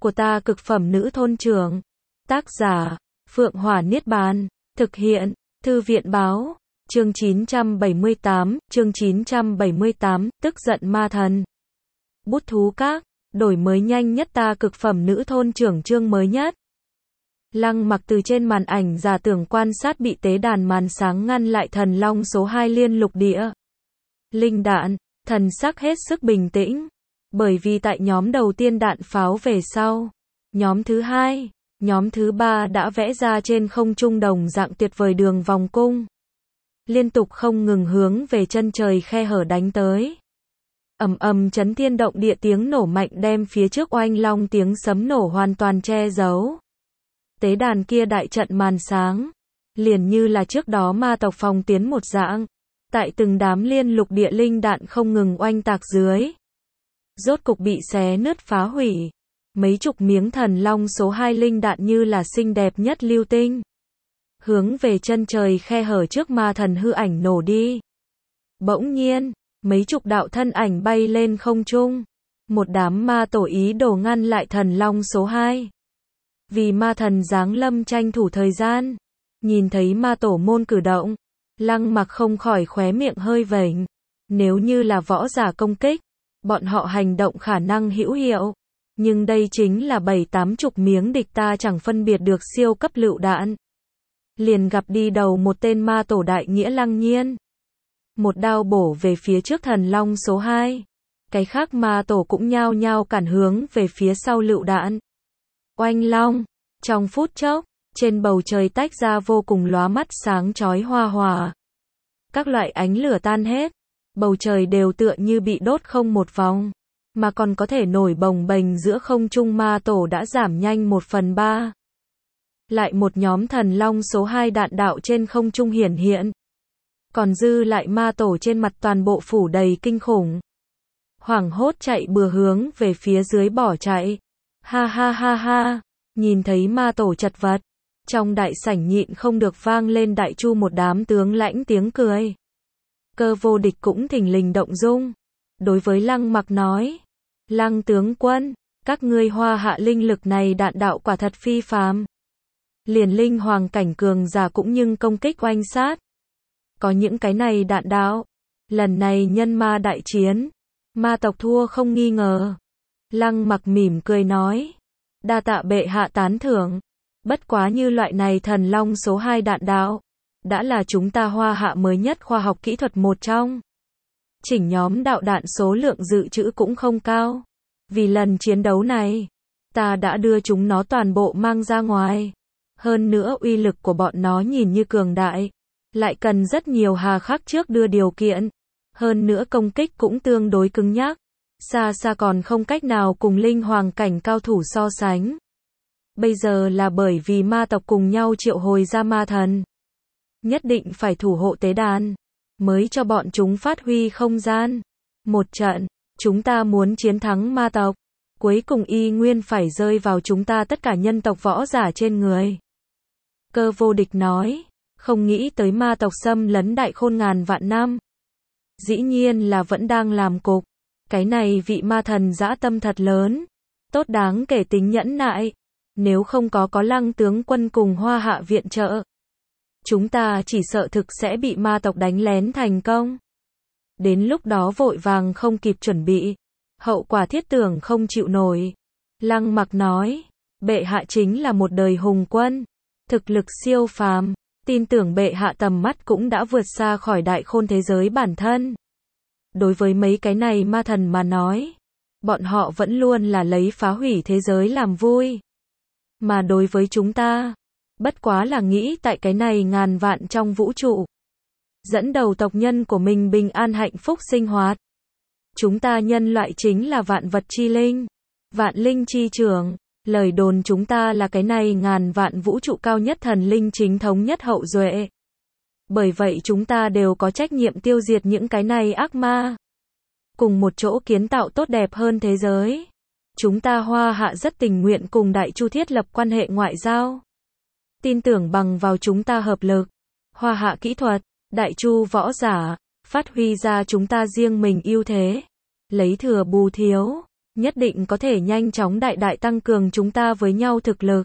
của ta cực phẩm nữ thôn trưởng. Tác giả, Phượng Hỏa Niết Bàn. Thực hiện, Thư viện báo. Chương 978, tức giận ma thần. Bút thú các, đổi mới nhanh nhất ta cực phẩm nữ thôn trưởng chương mới nhất. Lăng Mặc từ trên màn ảnh giả tưởng quan sát bị tế đàn màn sáng ngăn lại thần long số 2 liên lục địa. Linh đạn, thần sắc hết sức bình tĩnh. Bởi vì tại nhóm đầu tiên đạn pháo về sau, nhóm thứ 2, nhóm thứ 3 đã vẽ ra trên không trung đồng dạng tuyệt vời đường vòng cung. Liên tục không ngừng hướng về chân trời khe hở đánh tới. Ầm ầm chấn thiên động địa tiếng nổ mạnh đem phía trước oanh long tiếng sấm nổ hoàn toàn che giấu. Tế đàn kia đại trận màn sáng, liền như là trước đó ma tộc phòng tiến một dạng, tại từng đám liên lục địa linh đạn không ngừng oanh tạc dưới. Rốt cục bị xé nứt phá hủy. Mấy chục miếng thần long số 2 linh đạn như là xinh đẹp nhất lưu tinh. Hướng về chân trời khe hở trước ma thần hư ảnh nổ đi. Bỗng nhiên, mấy chục đạo thân ảnh bay lên không trung. Một đám ma tổ ý đồ ngăn lại thần long số 2. Vì ma thần giáng lâm tranh thủ thời gian. Nhìn thấy ma tổ môn cử động, Lăng Mặc không khỏi khóe miệng hơi vểnh. Nếu như là võ giả công kích, bọn họ hành động khả năng hữu hiệu. Nhưng đây chính là 7-80 miếng địch ta chẳng phân biệt được siêu cấp lựu đạn. Liền gặp đi đầu một tên ma tổ đại nghĩa Lăng Nhiên. Một đao bổ về phía trước thần long số 2. Cái khác ma tổ cũng nhao nhao cản hướng về phía sau lựu đạn. Oanh long, trong phút chốc, trên bầu trời tách ra vô cùng lóa mắt sáng chói hoa hỏa. Các loại ánh lửa tan hết, bầu trời đều tựa như bị đốt không một vòng, mà còn có thể nổi bồng bềnh giữa không trung ma tổ đã giảm nhanh 1/3. Lại một nhóm thần long số 2 đạn đạo trên không trung hiển hiện. Còn dư lại ma tổ trên mặt toàn bộ phủ đầy kinh khủng. Hoảng hốt chạy bừa hướng về phía dưới bỏ chạy. Ha ha ha ha, nhìn thấy ma tổ chật vật. Trong đại sảnh nhịn không được vang lên đại chu một đám tướng lãnh tiếng cười. Cơ Vô Địch cũng thình lình động dung. Đối với Lăng Mặc nói, Lăng tướng quân, các ngươi Hoa Hạ linh lực này đạn đạo quả thật phi phàm. Liền linh hoàng cảnh cường giả cũng nhưng công kích oanh sát. Có những cái này đạn đạo, lần này nhân ma đại chiến, ma tộc thua không nghi ngờ. Lăng Mặc mỉm cười nói, đa tạ bệ hạ tán thưởng. Bất quá như loại này thần long số 2 đạn đạo, đã là chúng ta Hoa Hạ mới nhất khoa học kỹ thuật một trong. Chỉnh nhóm đạo đạn số lượng dự trữ cũng không cao. Vì lần chiến đấu này, ta đã đưa chúng nó toàn bộ mang ra ngoài. Hơn nữa uy lực của bọn nó nhìn như cường đại, lại cần rất nhiều hà khắc trước đưa điều kiện. Hơn nữa công kích cũng tương đối cứng nhắc, xa xa còn không cách nào cùng linh hoàng cảnh cao thủ so sánh. Bây giờ là bởi vì ma tộc cùng nhau triệu hồi ra ma thần. Nhất định phải thủ hộ tế đàn, mới cho bọn chúng phát huy không gian. Một trận, chúng ta muốn chiến thắng ma tộc, cuối cùng y nguyên phải rơi vào chúng ta tất cả nhân tộc võ giả trên người. Cơ Vô Địch nói, không nghĩ tới ma tộc xâm lấn đại khôn ngàn vạn năm. Dĩ nhiên là vẫn đang làm cục. Cái này vị ma thần dã tâm thật lớn, tốt đáng kể tính nhẫn nại. Nếu không có Lăng tướng quân cùng Hoa Hạ viện trợ, chúng ta chỉ sợ thực sẽ bị ma tộc đánh lén thành công. Đến lúc đó vội vàng không kịp chuẩn bị, hậu quả thiết tưởng không chịu nổi. Lăng Mặc nói, bệ hạ chính là một đời hùng quân, thực lực siêu phàm, tin tưởng bệ hạ tầm mắt cũng đã vượt xa khỏi đại khôn thế giới bản thân. Đối với mấy cái này ma thần mà nói, bọn họ vẫn luôn là lấy phá hủy thế giới làm vui. Mà đối với chúng ta, bất quá là nghĩ tại cái này ngàn vạn trong vũ trụ, dẫn đầu tộc nhân của mình bình an hạnh phúc sinh hoạt. Chúng ta nhân loại chính là vạn vật chi linh, vạn linh chi trưởng. Lời đồn chúng ta là cái này ngàn vạn vũ trụ cao nhất thần linh chính thống nhất hậu duệ. Bởi vậy chúng ta đều có trách nhiệm tiêu diệt những cái này ác ma, cùng một chỗ kiến tạo tốt đẹp hơn thế giới. Chúng ta Hoa Hạ rất tình nguyện cùng Đại Chu thiết lập quan hệ ngoại giao. Tin tưởng bằng vào chúng ta hợp lực, Hoa Hạ kỹ thuật, Đại Chu võ giả, phát huy ra chúng ta riêng mình ưu thế, lấy thừa bù thiếu, nhất định có thể nhanh chóng đại đại tăng cường chúng ta với nhau thực lực.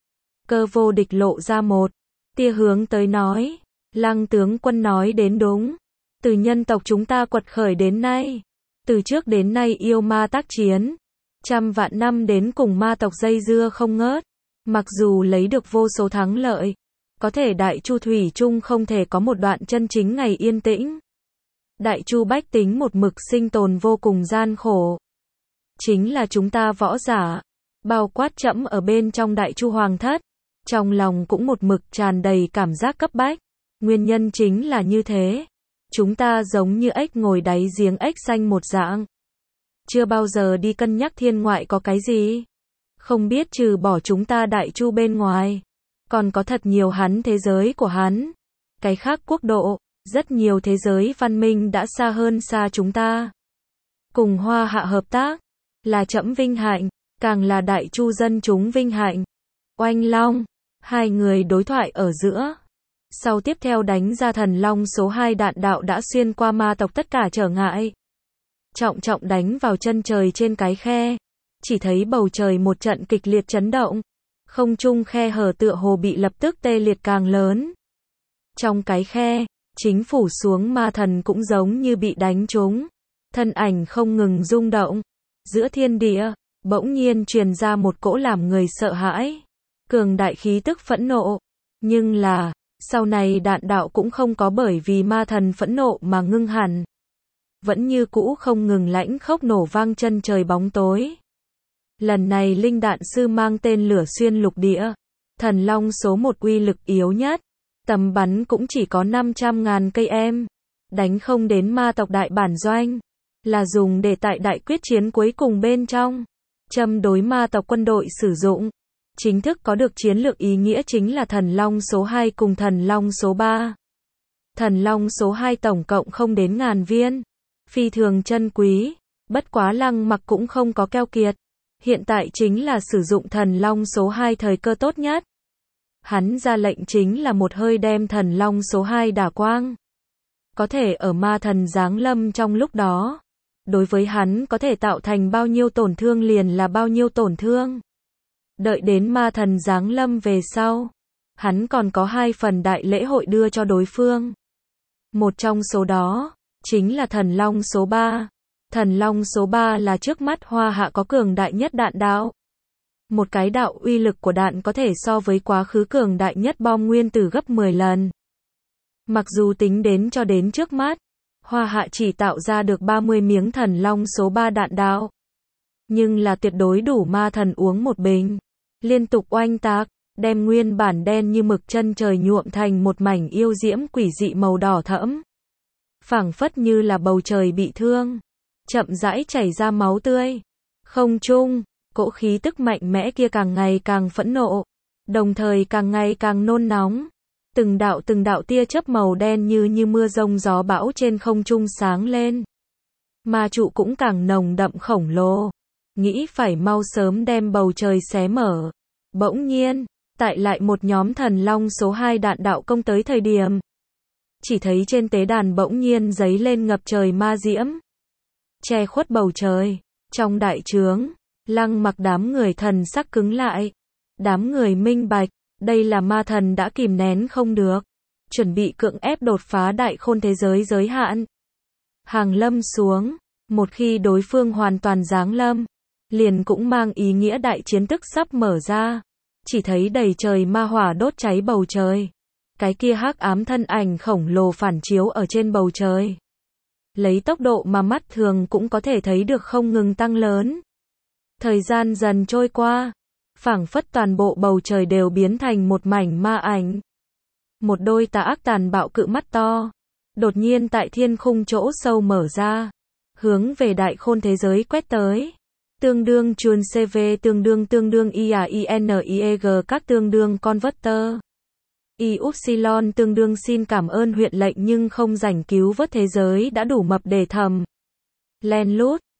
Cơ Vô Địch lộ ra một tia hướng tới nói, Lăng tướng quân nói đến đúng. Từ nhân tộc chúng ta quật khởi đến nay, từ trước đến nay yêu ma tác chiến, trăm vạn năm đến cùng ma tộc dây dưa không ngớt, mặc dù lấy được vô số thắng lợi, có thể Đại Chu thủy chung không thể có một đoạn chân chính ngày yên tĩnh. Đại Chu bách tính một mực sinh tồn vô cùng gian khổ. Chính là chúng ta võ giả, bao quát trẫm ở bên trong Đại Chu hoàng thất, trong lòng cũng một mực tràn đầy cảm giác cấp bách. Nguyên nhân chính là như thế. Chúng ta giống như ếch ngồi đáy giếng ếch xanh một dạng. Chưa bao giờ đi cân nhắc thiên ngoại có cái gì. Không biết trừ bỏ chúng ta Đại Chu bên ngoài, còn có thật nhiều hắn thế giới của hắn. Cái khác quốc độ, rất nhiều thế giới văn minh đã xa hơn xa chúng ta. Cùng Hoa Hạ hợp tác, là trẫm vinh hạnh, càng là Đại Chu dân chúng vinh hạnh. Oanh Long, hai người đối thoại ở giữa. Sau tiếp theo đánh ra thần long số 2 đạn đạo đã xuyên qua ma tộc tất cả trở ngại. Trọng trọng đánh vào chân trời trên cái khe. Chỉ thấy bầu trời một trận kịch liệt chấn động. Không trung khe hở tựa hồ bị lập tức tê liệt càng lớn. Trong cái khe, chính phủ xuống ma thần cũng giống như bị đánh trúng. Thân ảnh không ngừng rung động. Giữa thiên địa, bỗng nhiên truyền ra một cỗ làm người sợ hãi. Cường đại khí tức phẫn nộ. Nhưng là, sau này đạn đạo cũng không có bởi vì ma thần phẫn nộ mà ngưng hẳn. Vẫn như cũ không ngừng lãnh khốc nổ vang chân trời bóng tối. Lần này linh đạn sư mang tên lửa xuyên lục địa. Thần long số 1 uy lực yếu nhất. Tầm bắn cũng chỉ có 500.000 cây em. Đánh không đến ma tộc đại bản doanh. Là dùng để tại đại quyết chiến cuối cùng bên trong. Châm đối ma tộc quân đội sử dụng. Chính thức có được chiến lược ý nghĩa chính là thần long số 2 cùng thần long số 3. Thần long số 2 tổng cộng không đến ngàn viên. Phi thường chân quý. Bất quá Lăng Mặc cũng không có keo kiệt. Hiện tại chính là sử dụng thần long số 2 thời cơ tốt nhất. Hắn ra lệnh chính là một hơi đem thần long số 2 đả quang. Có thể ở ma thần giáng lâm trong lúc đó. Đối với hắn có thể tạo thành bao nhiêu tổn thương liền là bao nhiêu tổn thương. Đợi đến ma thần giáng lâm về sau, hắn còn có 2 phần đại lễ hội đưa cho đối phương. Một trong số đó, chính là thần long số 3. Thần long số 3 là trước mắt Hoa Hạ có cường đại nhất đạn đạo. Một cái đạo uy lực của đạn có thể so với quá khứ cường đại nhất bom nguyên tử gấp 10 lần. Mặc dù tính đến cho đến trước mắt, Hoa Hạ chỉ tạo ra được 30 miếng thần long số 3 đạn đạo. Nhưng là tuyệt đối đủ ma thần uống một bình. Liên tục oanh tạc, đem nguyên bản đen như mực chân trời nhuộm thành một mảnh yêu diễm quỷ dị màu đỏ thẫm. Phảng phất như là bầu trời bị thương, chậm rãi chảy ra máu tươi. Không trung, cỗ khí tức mạnh mẽ kia càng ngày càng phẫn nộ, đồng thời càng ngày càng nôn nóng. Từng đạo tia chớp màu đen như mưa rông gió bão trên không trung sáng lên. Ma trụ cũng càng nồng đậm khổng lồ. Nghĩ phải mau sớm đem bầu trời xé mở. Bỗng nhiên, tại lại một nhóm thần long số 2 đạn đạo công tới thời điểm. Chỉ thấy trên tế đàn bỗng nhiên giấy lên ngập trời ma diễm. Che khuất bầu trời. Trong đại trướng, Lăng Mặc đám người thần sắc cứng lại. Đám người minh bạch, đây là ma thần đã kìm nén không được. Chuẩn bị cưỡng ép đột phá đại khôn thế giới giới hạn. Hàng lâm xuống, một khi đối phương hoàn toàn giáng lâm, liền cũng mang ý nghĩa đại chiến tức sắp mở ra. Chỉ thấy đầy trời ma hỏa đốt cháy bầu trời. Cái kia hắc ám thân ảnh khổng lồ phản chiếu ở trên bầu trời. Lấy tốc độ mà mắt thường cũng có thể thấy được không ngừng tăng lớn. Thời gian dần trôi qua, phảng phất toàn bộ bầu trời đều biến thành một mảnh ma ảnh. Một đôi tà ác tàn bạo cự mắt to, đột nhiên tại thiên khung chỗ sâu mở ra, hướng về đại khôn thế giới quét tới. Tương đương chuồn CV tương đương IAINIEG các tương đương converter. Y-upsilon tương đương xin cảm ơn huyện lệnh nhưng không rảnh cứu vớt thế giới đã đủ mập để thầm. Len lút,